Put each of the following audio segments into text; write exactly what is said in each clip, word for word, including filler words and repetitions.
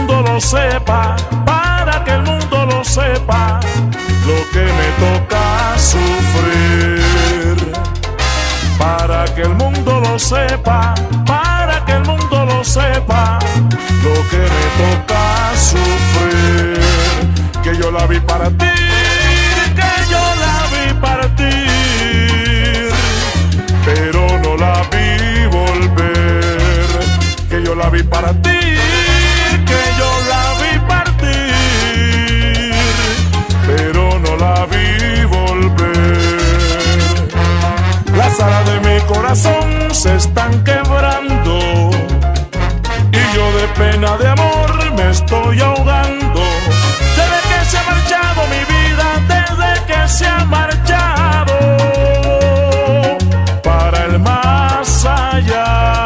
mundo lo sepa, para que el mundo lo sepa, lo que me toca sufrir. Para que el mundo lo sepa, para que el mundo lo sepa, lo que me toca sufrir. Que yo la vi partir, que yo la vi partir, pero no la vi volver. Que yo la vi partir, que yo la vi partir, pero no la vi volver. Las alas de mi corazón se están quebrando y yo de pena de amor me estoy ahogando. Desde que se ha marchado mi vida, desde que se ha marchado para el más allá.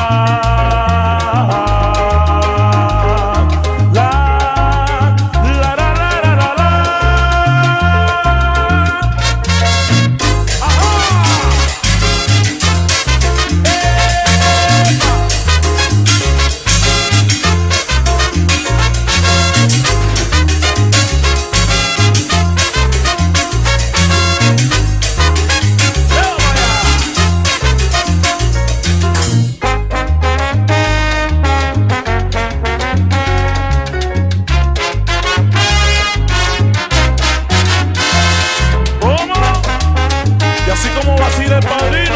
El padrino.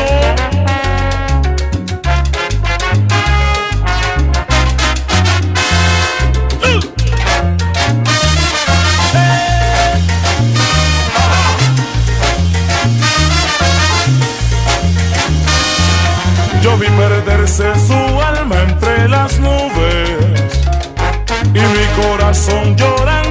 Uh. Eh. Yo vi perderse su alma entre las nubes y mi corazón llorando